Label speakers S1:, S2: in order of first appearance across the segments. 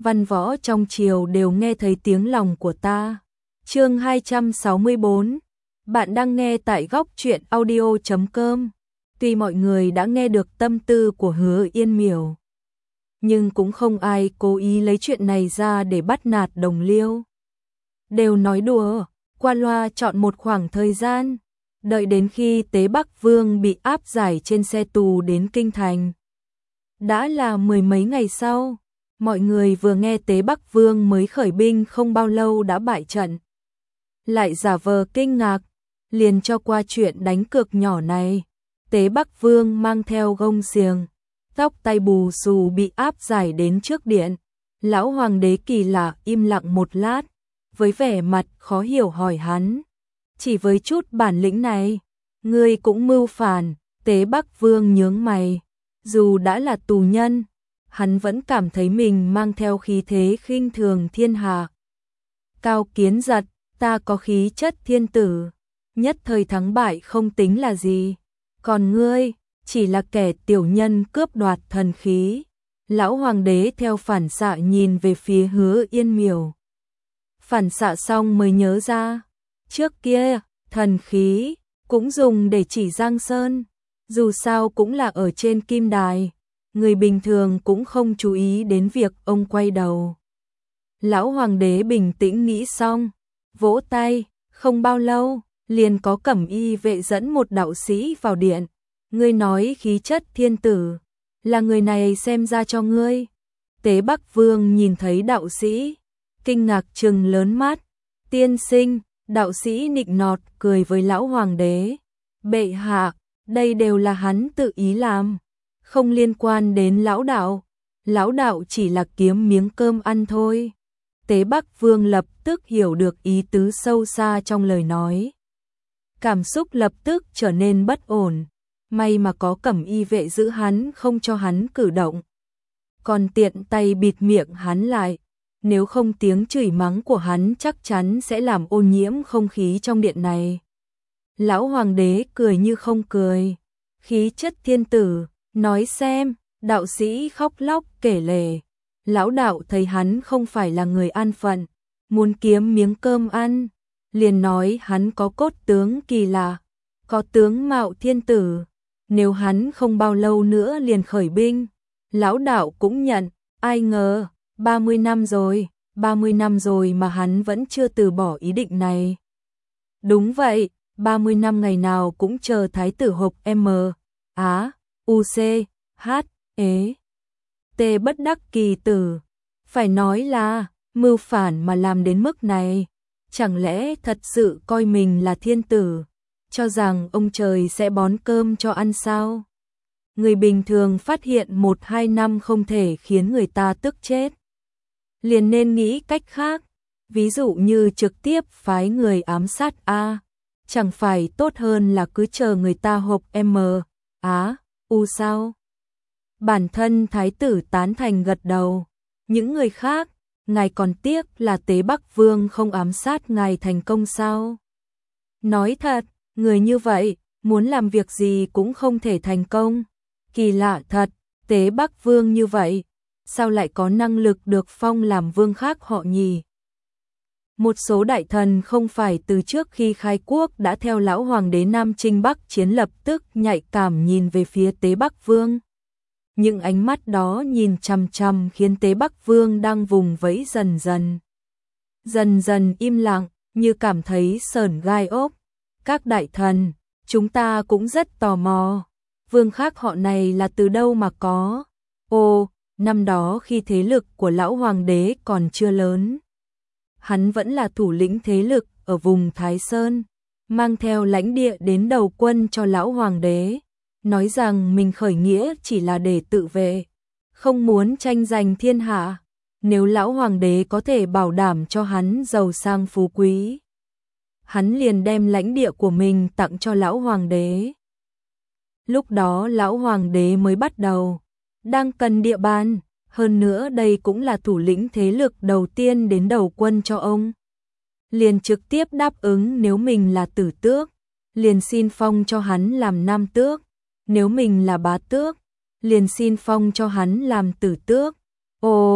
S1: văn võ trong triều đều nghe thấy tiếng lòng của ta. Chương 264. Bạn đang nghe tại góc truyện audio.com. Tuy mọi người đã nghe được tâm tư của Hứa Yên Miểu, nhưng cũng không ai cố ý lấy chuyện này ra để bắt nạt đồng liêu. Đều nói đùa, qua loa chọn một khoảng thời gian, đợi đến khi Tế Bắc Vương bị áp giải trên xe tù đến Kinh Thành. Đã là mười mấy ngày sau, mọi người vừa nghe Tế Bắc Vương mới khởi binh không bao lâu đã bại trận. Lại giả vờ kinh ngạc, liền cho qua chuyện đánh cược nhỏ này. Tế Bắc Vương mang theo gông xiềng, tóc tay bù xù bị áp giải đến trước điện. Lão hoàng đế kỳ lạ im lặng một lát, với vẻ mặt khó hiểu hỏi hắn. Chỉ với chút bản lĩnh này, ngươi cũng mưu phản? Tế Bắc Vương nhướng mày. Dù đã là tù nhân, hắn vẫn cảm thấy mình mang theo khí thế khinh thường thiên hạ. Cao Kiến giật, ta có khí chất thiên tử, nhất thời thắng bại không tính là gì. Còn ngươi, chỉ là kẻ tiểu nhân cướp đoạt thần khí. Lão hoàng đế theo phản xạ nhìn về phía Hứa Yên Miểu. Phản xạ xong mới nhớ ra, trước kia, thần khí cũng dùng để chỉ Giang Sơn, dù sao cũng là ở trên kim đài, người bình thường cũng không chú ý đến việc ông quay đầu. Lão hoàng đế bình tĩnh nghĩ xong, vỗ tay, không bao lâu, liền có cẩm y vệ dẫn một đạo sĩ vào điện. Ngươi nói khí chất thiên tử, là người này xem ra cho ngươi. Tế Bắc Vương nhìn thấy đạo sĩ, kinh ngạc trừng lớn mắt. Tiên sinh, đạo sĩ nịnh nọt cười với lão hoàng đế. Bệ hạ, đây đều là hắn tự ý làm, không liên quan đến lão đạo. Lão đạo chỉ là kiếm miếng cơm ăn thôi. Tế Bắc Vương lập tức hiểu được ý tứ sâu xa trong lời nói. Cảm xúc lập tức trở nên bất ổn. May mà có cẩm y vệ giữ hắn không cho hắn cử động, còn tiện tay bịt miệng hắn lại. Nếu không tiếng chửi mắng của hắn chắc chắn sẽ làm ô nhiễm không khí trong điện này. Lão hoàng đế cười như không cười. Khí chất thiên tử, nói xem. Đạo sĩ khóc lóc kể lể. Lão đạo thấy hắn không phải là người an phận, muốn kiếm miếng cơm ăn, liền nói hắn có cốt tướng kỳ lạ, có tướng mạo thiên tử. Nếu hắn không bao lâu nữa liền khởi binh, lão đạo cũng nhận. Ai ngờ 30 năm rồi mà hắn vẫn chưa từ bỏ ý định này. Đúng vậy, 30 năm ngày nào cũng chờ thái tử hộp M, Á, U, C, H, ế. T bất đắc kỳ tử. Phải nói là mưu phản mà làm đến mức này. Chẳng lẽ thật sự coi mình là thiên tử, cho rằng ông trời sẽ bón cơm cho ăn sao? Người bình thường phát hiện 1-2 năm không thể khiến người ta tức chết, liền nên nghĩ cách khác. Ví dụ như trực tiếp phái người ám sát A, chẳng phải tốt hơn là cứ chờ người ta hộp M, Á, U sao? Bản thân thái tử tán thành gật đầu. Những người khác, ngài còn tiếc là Tế Bắc Vương không ám sát ngài thành công sao? Nói thật, người như vậy, muốn làm việc gì cũng không thể thành công. Kỳ lạ thật, Tế Bắc Vương như vậy, sao lại có năng lực được phong làm vương khác họ nhỉ? Một số đại thần không phải từ trước khi khai quốc đã theo lão hoàng đế Nam Chinh Bắc chiến lập tức nhạy cảm nhìn về phía Tế Bắc Vương. Những ánh mắt đó nhìn chằm chằm khiến Tế Bắc Vương đang vùng vẫy dần dần im lặng, như cảm thấy sởn gai ốc. Các đại thần, chúng ta cũng rất tò mò, vương khác họ này là từ đâu mà có? Ồ, năm đó khi thế lực của lão hoàng đế còn chưa lớn, hắn vẫn là thủ lĩnh thế lực ở vùng Thái Sơn, mang theo lãnh địa đến đầu quân cho lão hoàng đế, nói rằng mình khởi nghĩa chỉ là để tự vệ, không muốn tranh giành thiên hạ. Nếu lão hoàng đế có thể bảo đảm cho hắn giàu sang phú quý, hắn liền đem lãnh địa của mình tặng cho lão hoàng đế. Lúc đó lão hoàng đế mới bắt đầu, đang cần địa bàn, hơn nữa đây cũng là thủ lĩnh thế lực đầu tiên đến đầu quân cho ông. Liền trực tiếp đáp ứng nếu mình là tử tước, liền xin phong cho hắn làm nam tước, nếu mình là bá tước, liền xin phong cho hắn làm tử tước. Ồ,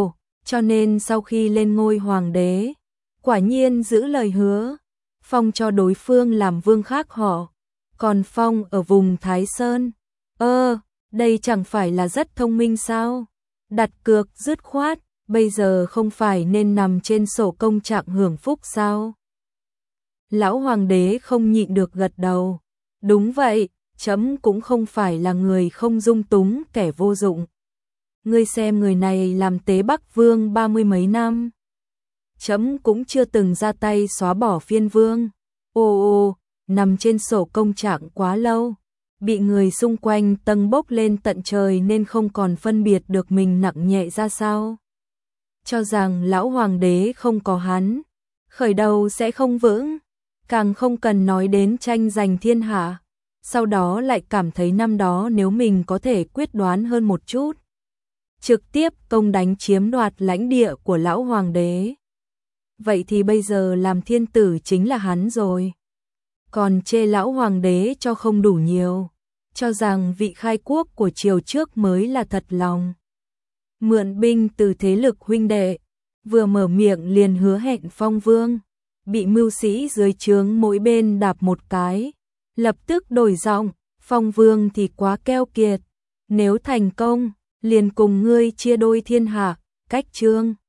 S1: cho nên sau khi lên ngôi hoàng đế, quả nhiên giữ lời hứa, phong cho đối phương làm vương khác họ, còn phong ở vùng Thái Sơn. Đây chẳng phải là rất thông minh sao? Đặt cược dứt khoát, bây giờ không phải nên nằm trên sổ công trạng hưởng phúc sao? Lão hoàng đế không nhịn được gật đầu. Đúng vậy, trẫm cũng không phải là người không dung túng kẻ vô dụng. Ngươi xem người này làm tế Bắc Vương 30 mấy năm. Trẫm cũng chưa từng ra tay xóa bỏ phiên vương. Nằm trên sổ công trạng quá lâu, bị người xung quanh tâng bốc lên tận trời nên không còn phân biệt được mình nặng nhẹ ra sao. Cho rằng lão hoàng đế không có hắn, khởi đầu sẽ không vững, càng không cần nói đến tranh giành thiên hạ. Sau đó lại cảm thấy năm đó nếu mình có thể quyết đoán hơn một chút, trực tiếp công đánh chiếm đoạt lãnh địa của lão hoàng đế, vậy thì bây giờ làm thiên tử chính là hắn rồi. Còn chê lão hoàng đế cho không đủ nhiều, cho rằng vị khai quốc của triều trước mới là thật lòng. Mượn binh từ thế lực huynh đệ, vừa mở miệng liền hứa hẹn phong vương, bị mưu sĩ dưới trướng mỗi bên đạp một cái, lập tức đổi giọng, phong vương thì quá keo kiệt, nếu thành công, liền cùng ngươi chia đôi thiên hạ, cách trương.